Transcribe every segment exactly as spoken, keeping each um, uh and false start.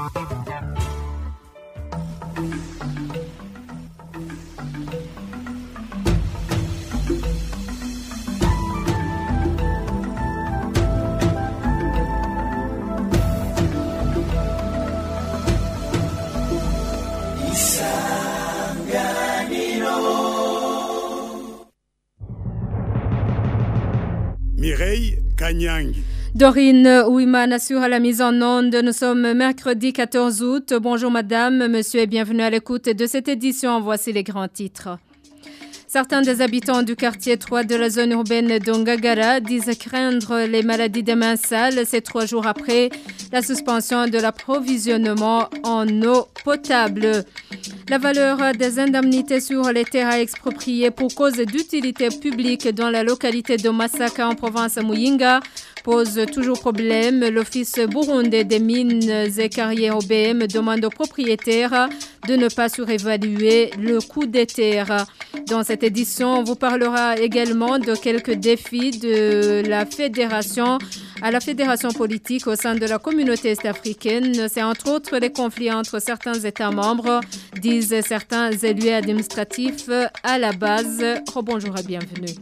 Mireille Kanyangi. Dorine Ouimana sur la mise en onde. Nous sommes mercredi quatorze août. Bonjour madame, monsieur et bienvenue à l'écoute de cette édition. Voici les grands titres. Certains des habitants du quartier trois de la zone urbaine d'Ongagara disent craindre les maladies des mains sales. C'est trois jours après la suspension de l'approvisionnement en eau potable. La valeur des indemnités sur les terrains expropriés pour cause d'utilité publique dans la localité de Masaka en province Muyinga pose toujours problème. L'Office burundais des mines et carrières O B M demande aux propriétaires de ne pas surévaluer le coût des terres. Dans cette édition, on vous parlera également de quelques défis de la fédération à la fédération politique au sein de la communauté est-africaine. C'est entre autres les conflits entre certains États membres, disent certains élus administratifs à la base. Oh, bonjour et bienvenue.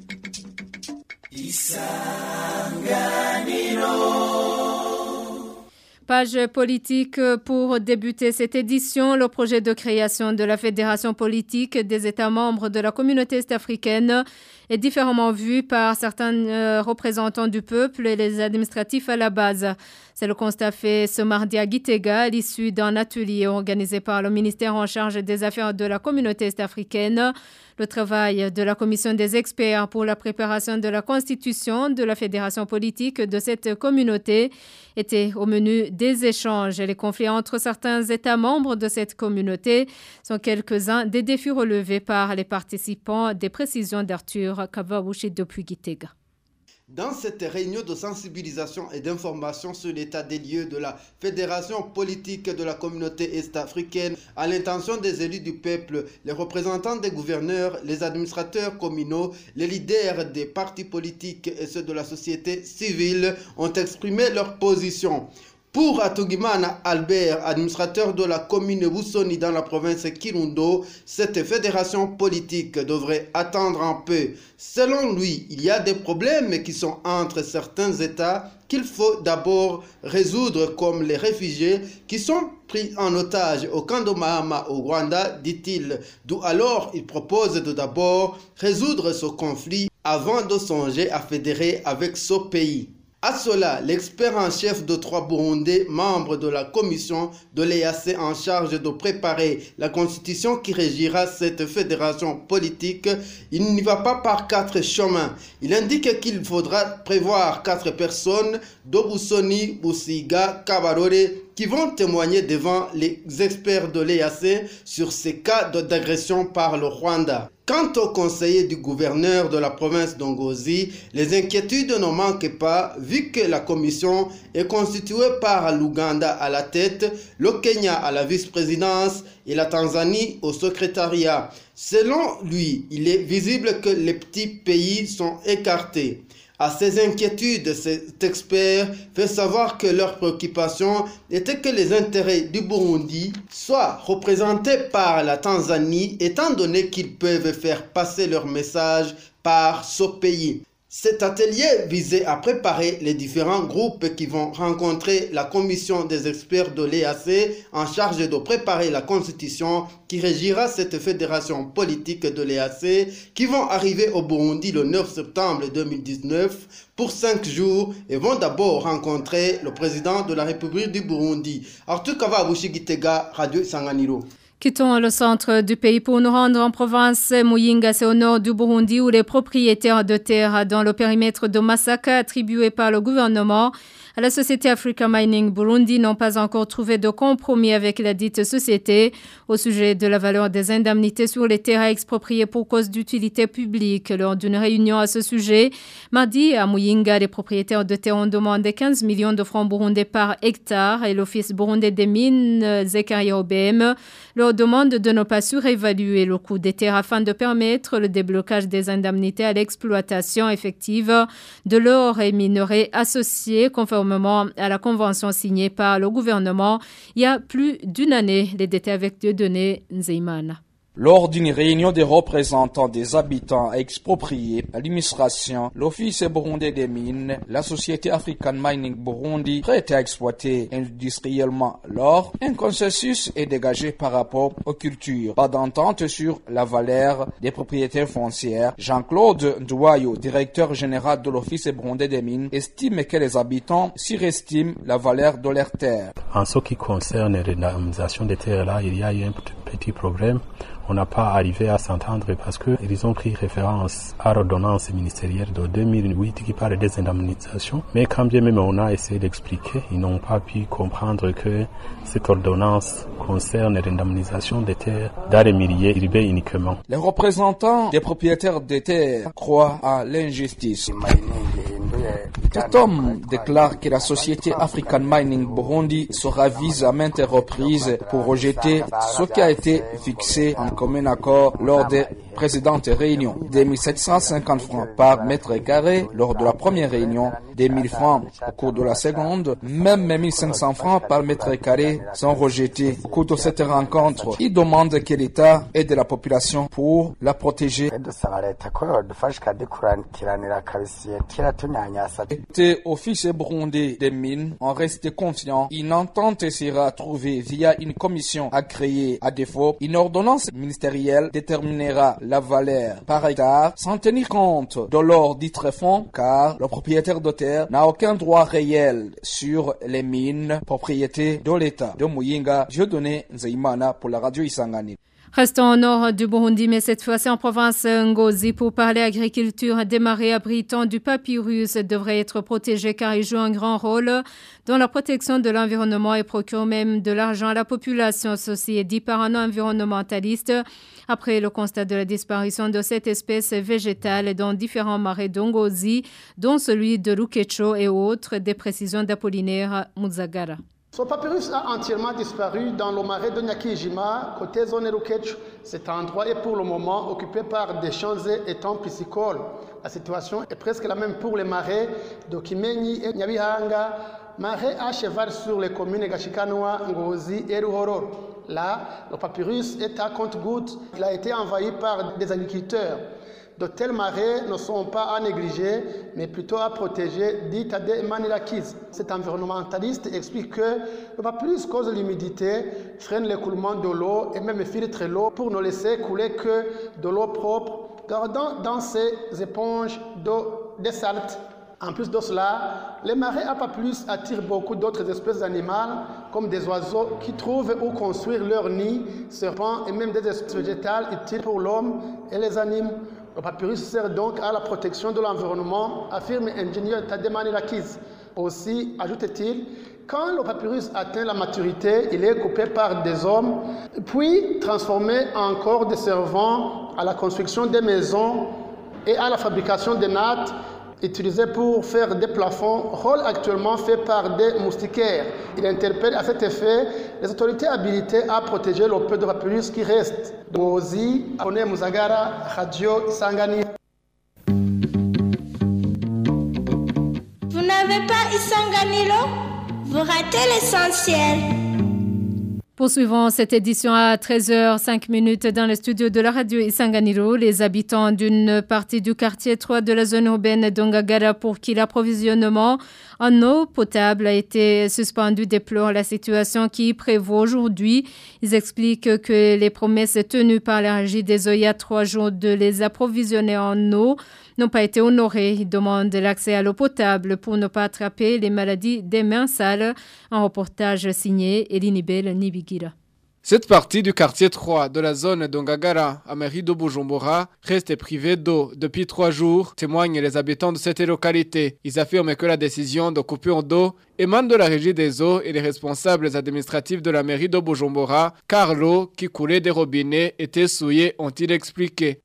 Page politique pour débuter cette édition. Le projet de création de la Fédération politique des États membres de la communauté est-africaine est différemment vu par certains euh, représentants du peuple et les administratifs à la base. C'est le constat fait ce mardi à Gitega à l'issue d'un atelier organisé par le ministère en charge des affaires de la communauté est-africaine. Le travail de la commission des experts pour la préparation de la constitution de la fédération politique de cette communauté était au menu des échanges. Les conflits entre certains États membres de cette communauté sont quelques-uns des défis relevés par les participants. Des précisions d'Arthur Kavawushi depuis Gitega. Dans cette réunion de sensibilisation et d'information sur l'état des lieux de la Fédération politique de la communauté est-africaine, à l'intention des élus du peuple, les représentants des gouverneurs, les administrateurs communaux, les leaders des partis politiques et ceux de la société civile ont exprimé leur position. Pour Atugimana Albert, administrateur de la commune Wusoni dans la province Kirundo, cette fédération politique devrait attendre un peu. Selon lui, il y a des problèmes qui sont entre certains États qu'il faut d'abord résoudre, comme les réfugiés qui sont pris en otage au camp de Mahama au Rwanda, dit-il. D'où alors il propose de d'abord résoudre ce conflit avant de songer à fédérer avec ce pays. À cela, l'expert en chef de trois Burundais, membre de la commission de l'E A C en charge de préparer la constitution qui régira cette fédération politique, il n'y va pas par quatre chemins. Il indique qu'il faudra prévoir quatre personnes, Dobusoni, Busiga, Kabarore, qui vont témoigner devant les experts de l'E A C sur ces cas d'agression par le Rwanda. Quant aux conseillers du gouverneur de la province d'Ongozi, les inquiétudes ne manquent pas vu que la commission est constituée par l'Ouganda à la tête, le Kenya à la vice-présidence et la Tanzanie au secrétariat. Selon lui, il est visible que les petits pays sont écartés. À ces inquiétudes, cet expert fait savoir que leur préoccupation était que les intérêts du Burundi soient représentés par la Tanzanie, étant donné qu'ils peuvent faire passer leur message par ce pays. Cet atelier visait à préparer les différents groupes qui vont rencontrer la commission des experts de l'E A C en charge de préparer la constitution qui régira cette fédération politique de l'E A C qui vont arriver au Burundi le neuf septembre deux mille dix-neuf pour cinq jours et vont d'abord rencontrer le président de la République du Burundi. Arthur Kavabushi Gitega, Radio Sanganiro. Quittons le centre du pays pour nous rendre en province Muyinga, c'est au nord du Burundi où les propriétaires de terres dans le périmètre de Masaka attribués par le gouvernement à la société Africa Mining Burundi n'ont pas encore trouvé de compromis avec la dite société au sujet de la valeur des indemnités sur les terrains expropriés pour cause d'utilité publique. Lors d'une réunion à ce sujet, mardi à Muyinga, les propriétaires de terres ont demandé quinze millions de francs burundais par hectare et l'Office burundais des mines et carrières O B M leur demande de ne pas surévaluer le coût des terres afin de permettre le déblocage des indemnités à l'exploitation effective de l'or et minerais associés, conférence conformément à la convention signée par le gouvernement il y a plus d'une année. Les détails avec Dieudonné Nzeimana. Lors d'une réunion des représentants des habitants expropriés, l'administration, l'Office burundais des mines, la société African Mining Burundi, prête à exploiter industriellement l'or, un consensus est dégagé par rapport aux cultures. Pas d'entente sur la valeur des propriétaires foncières. Jean-Claude Ndouayo, directeur général de l'Office burundais des mines, estime que les habitants surestiment la valeur de leurs terres. En ce qui concerne l'indemnisation des terres, là, il y a eu un petit problème. On n'a pas arrivé à s'entendre parce qu'ils ont pris référence à l'ordonnance ministérielle de deux mille huit qui parle des indemnisations. Mais quand bien même on a essayé d'expliquer, ils n'ont pas pu comprendre que cette ordonnance concerne l'indemnisation des terres dans les milieux urbains uniquement. Les représentants des propriétaires des terres croient à l'injustice. Cet homme déclare que la société African Mining Burundi se ravise à maintes reprises pour rejeter ce qui a été fixé en commun accord lors des précédentes réunions. deux mille sept cent cinquante francs par mètre carré lors de la première réunion, deux mille francs au cours de la seconde, même mille cinq cents francs par mètre carré sont rejetés au cours de cette rencontre. Il demande que l'État aide la population pour la protéger. Côté Office burundais des mines, on reste confiant. Une entente sera trouvée via une commission à créer. À défaut, une ordonnance ministérielle déterminera la valeur par hectare sans tenir compte de l'or dit tréfonds, car le propriétaire de terre n'a aucun droit réel sur les mines, propriété de l'État. De Muyinga, Dieudonné Nzeimana pour la radio Isangani. Restons au nord du Burundi, mais cette fois-ci en province Ngozi pour parler agriculture. Des marais abritant du papyrus devraient être protégés car ils jouent un grand rôle dans la protection de l'environnement et procurent même de l'argent à la population. Ceci est dit par un environnementaliste après le constat de la disparition de cette espèce végétale dans différents marais d'Ngozi, dont celui de Lukecho et autres. Des précisions d'Apollinaire Muzagara. Ce papyrus a entièrement disparu dans le marais de Nyakijima, côté zone Rukecho. Cet endroit est pour le moment occupé par des champs et étangs piscicoles. La situation est presque la même pour les marais de Kimenyi et Nyabihanga, marais à cheval sur les communes Gashikanoa, Ngozi et Ruhororo. Là, le papyrus est à compte-gouttes. Il a été envahi par des agriculteurs. De tels marais ne sont pas à négliger, mais plutôt à protéger, dit Tade Manilakiz. Cet environnementaliste explique que le papyrus cause l'humidité, freine l'écoulement de l'eau et même filtre l'eau pour ne laisser couler que de l'eau propre, gardant dans ces éponges d'eau des saltes. En plus de cela, les marais à papyrus attirent beaucoup d'autres espèces animales, comme des oiseaux qui trouvent où construire leur nid, serpents et même des espèces végétales utiles pour l'homme et les animaux. Le papyrus sert donc à la protection de l'environnement, affirme l'ingénieur Tade Manilakiz. Aussi, ajoute-t-il, quand le papyrus atteint la maturité, il est coupé par des hommes, puis transformé en corps de servants à la construction des maisons et à la fabrication des nattes utilisées pour faire des plafonds, rôle actuellement fait par des moustiquaires. Il interpelle à cet effet les autorités habilitées à protéger le peu de papyrus qui reste. Ngozi, Apollinaire Muzagara, Radio Isangani. Vous n'avez pas Isanganilo? Vous ratez l'essentiel. Poursuivons cette édition à treize heures cinq dans le studio de la radio Isanganiro. Les habitants d'une partie du quartier trois de la zone urbaine d'Ongagara pour qui l'approvisionnement en eau potable a été suspendu déplorent la situation qui prévaut aujourd'hui. Ils expliquent que les promesses tenues par la régie des eaux il y a trois jours de les approvisionner en eau n'ont pas été honorées. Ils demandent l'accès à l'eau potable pour ne pas attraper les maladies des mains sales. Un reportage signé Elinibel Nibigira. Cette partie du quartier trois de la zone d'Ongagara, à mairie de Bujumbura, reste privée d'eau depuis trois jours, témoignent les habitants de cette localité. Ils affirment que la décision de coupure d'eau émanent de la régie des eaux et les responsables administratifs de la mairie de Bujumbura, car l'eau qui coulait des robinets était souillée, ont-ils expliqué.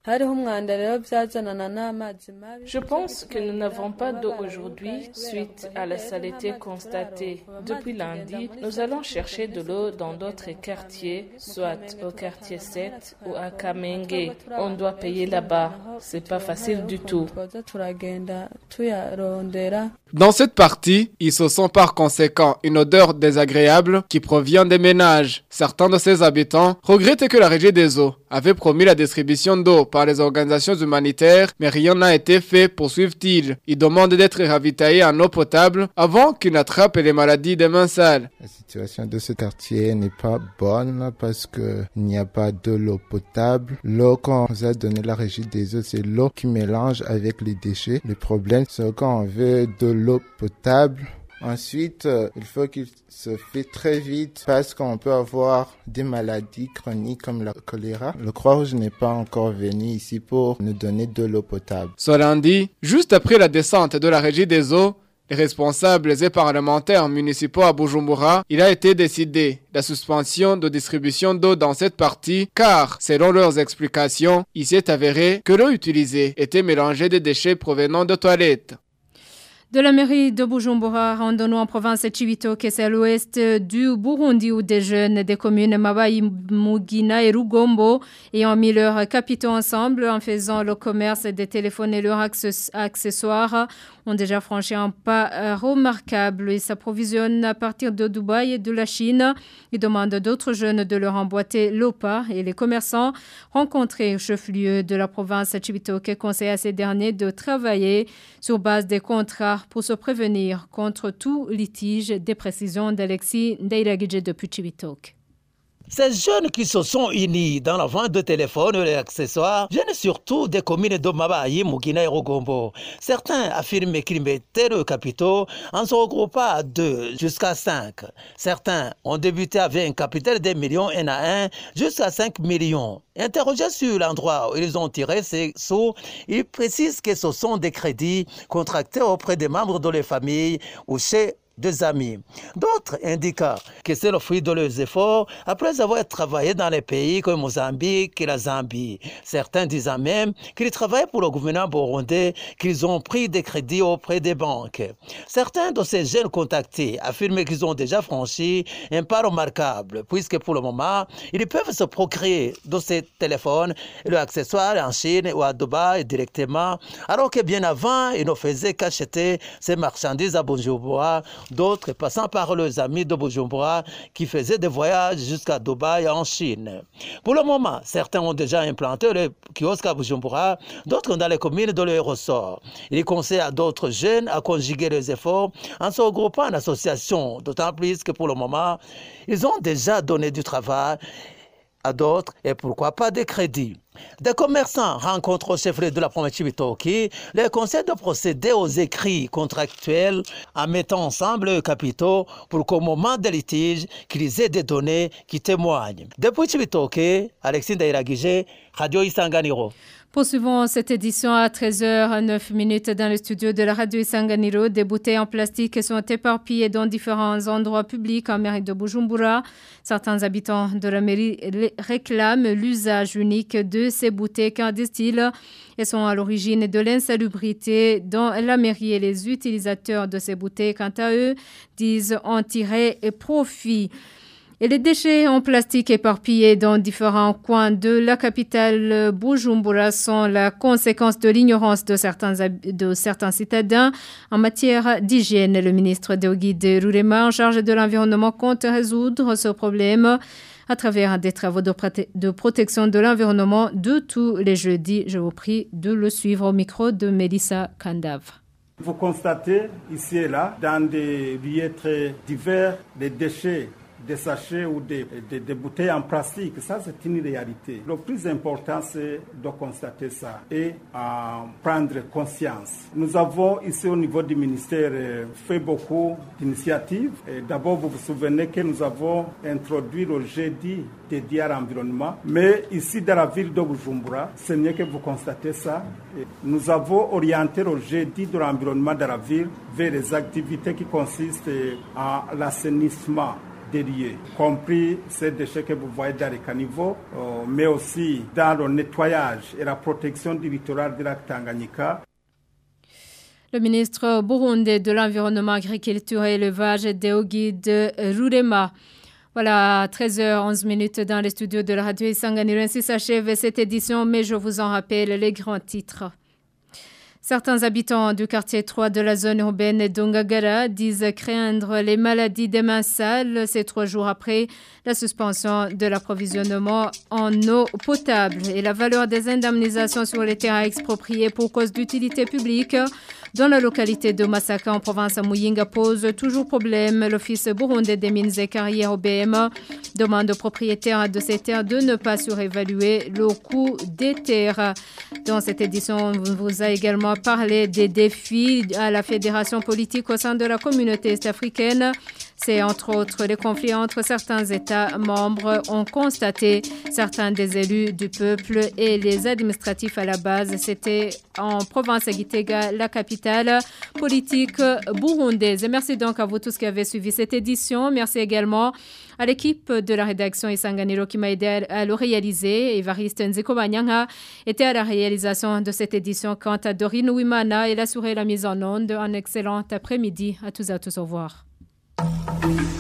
Je pense que nous n'avons pas d'eau aujourd'hui suite à la saleté constatée. Depuis lundi, nous allons chercher de l'eau dans d'autres quartiers, soit au quartier sept ou à Kamenge. On doit payer là-bas. C'est pas facile du tout. Dans cette partie, ils se sont par conséquent une odeur désagréable qui provient des ménages. Certains de ces habitants regrettent que la régie des eaux avait promis la distribution d'eau par les organisations humanitaires, mais rien n'a été fait, poursuivent-ils. Ils demandent d'être ravitaillés en eau potable avant qu'ils n'attrapent les maladies des mains sales. La situation de ce quartier n'est pas bonne parce qu'il n'y a pas de l'eau potable. L'eau qu'on nous a donnée la régie des eaux, c'est l'eau qui mélange avec les déchets. Le problème, c'est qu'on veut de l'eau potable. Ensuite, euh, il faut qu'il se fait très vite parce qu'on peut avoir des maladies chroniques comme la choléra. Le Croix-Rouge n'est pas encore venu ici pour nous donner de l'eau potable. Ce lundi, juste après la descente de la régie des eaux, les responsables et parlementaires municipaux à Bujumbura, il a été décidé la suspension de distribution d'eau dans cette partie car, selon leurs explications, il s'est avéré que l'eau utilisée était mélangée des déchets provenant de toilettes. De la mairie de Bujumbura, rendons-nous en province de Cibitoke, c'est à l'ouest du Burundi où des jeunes des communes Mabayi, Mugina et Rugombo ayant mis leurs capitaux ensemble en faisant le commerce des téléphones et leurs accessoires ont déjà franchi un pas remarquable. Ils s'approvisionnent à partir de Dubaï et de la Chine. Ils demandent d'autres jeunes de leur emboîter le pas et les commerçants rencontrés au chef-lieu de la province de Cibitoke conseillent à ces derniers de travailler sur base des contrats pour se prévenir contre tout litige. Des précisions d'Alexis Ndeiragidje depuis Cibitoke. Ces jeunes qui se sont unis dans la vente de téléphones et accessoires viennent surtout des communes de Mabayi, Mugina et Rugombo. Certains affirment qu'ils mettaient le capitaux en se regroupant à deux jusqu'à cinq. Certains ont débuté avec un capital d'un million un à un jusqu'à cinq millions. Interrogés sur l'endroit où ils ont tiré ces sous, ils précisent que ce sont des crédits contractés auprès des membres de leur famille ou chez des amis. D'autres indiquent que c'est le fruit de leurs efforts après avoir travaillé dans les pays comme Mozambique et la Zambie. Certains disent même qu'ils travaillent pour le gouvernement burundais, qu'ils ont pris des crédits auprès des banques. Certains de ces jeunes contactés affirment qu'ils ont déjà franchi un pas remarquable, puisque pour le moment, ils peuvent se procurer de ces téléphones et leurs accessoires en Chine ou à Dubaï directement, alors que bien avant, ils ne faisaient qu'acheter ces marchandises à Bujumbura. D'autres passant par leurs amis de Bujumbura qui faisaient des voyages jusqu'à Dubaï en Chine. Pour le moment, certains ont déjà implanté le kiosque à Bujumbura, d'autres dans les communes de leur ressort. Ils conseillent à d'autres jeunes à conjuguer leurs efforts en se regroupant en association, d'autant plus que pour le moment, ils ont déjà donné du travail à d'autres et pourquoi pas des crédits. Des commerçants rencontrent au chef de la province de Cibitoke les conseils de procéder aux écrits contractuels en mettant ensemble les capitaux pour qu'au moment des litiges, qu'ils aient des données qui témoignent. Depuis Cibitoke, Alexis Ndeiragidje, Radio Isanganiro. Poursuivons cette édition à treize heures neuf dans le studio de la radio Isanganiro. Des bouteilles en plastique sont éparpillées dans différents endroits publics en mairie de Bujumbura. Certains habitants de la mairie réclament l'usage unique de ces bouteilles car, disent-ils, elles sont à l'origine de l'insalubrité dans la mairie et les utilisateurs de ces bouteilles, quant à eux, disent en tirer profit. Et les déchets en plastique éparpillés dans différents coins de la capitale Bujumbura sont la conséquence de l'ignorance de certains, de certains citadins en matière d'hygiène. Le ministre Deogide Rurema, en charge de l'environnement, compte résoudre ce problème à travers des travaux de, prote- de protection de l'environnement de tous les jeudis. Je vous prie de le suivre au micro de Mélissa Kandav. Vous constatez ici et là, dans des lieux très divers, des déchets des sachets ou des, des, des bouteilles en plastique. Ça, c'est une réalité. Le plus important, c'est de constater ça et à prendre conscience. Nous avons ici au niveau du ministère fait beaucoup d'initiatives. D'abord, vous vous souvenez que nous avons introduit le jeudi dédié à l'environnement. Mais ici, dans la ville de Bujumbura, c'est mieux que vous constatez ça. Nous avons orienté le jeudi de l'environnement dans la ville vers les activités qui consistent à l'assainissement des lieux, compris ces déchets que vous voyez dans les caniveaux, euh, mais aussi dans le nettoyage et la protection du littoral du lac Tanganyika. Le ministre burundais de l'Environnement, Agriculture et Élevage, Deogide Rurema. Voilà, treize heures onze dans les studios de la radio Isanganiro. Ainsi s'achève cette édition, mais je vous en rappelle les grands titres. Certains habitants du quartier trois de la zone urbaine d'Ongagara disent craindre les maladies des mains sales, ces trois jours après la suspension de l'approvisionnement en eau potable. Et la valeur des indemnisations sur les terrains expropriés pour cause d'utilité publique dans la localité de Masaka en province à Muyinga pose toujours problème. L'Office burundais des mines et carrières O B M demande aux propriétaires de ces terres de ne pas surévaluer le coût des terres. Dans cette édition, on vous a également parlé des défis à la fédération politique au sein de la communauté est-africaine. C'est entre autres les conflits entre certains États membres ont constaté certains des élus du peuple et les administratifs à la base. C'était en province à Gitega, la capitale politique burundaise. Et merci donc à vous tous qui avez suivi cette édition. Merci également à l'équipe de la rédaction Isanganiro qui m'a aidé à le réaliser. Évariste Nziko Banyanga était à la réalisation de cette édition. Quant à Dorine Ouimana, elle assurait la mise en onde. Un excellent après-midi à tous et à tous. Au revoir. Thank you.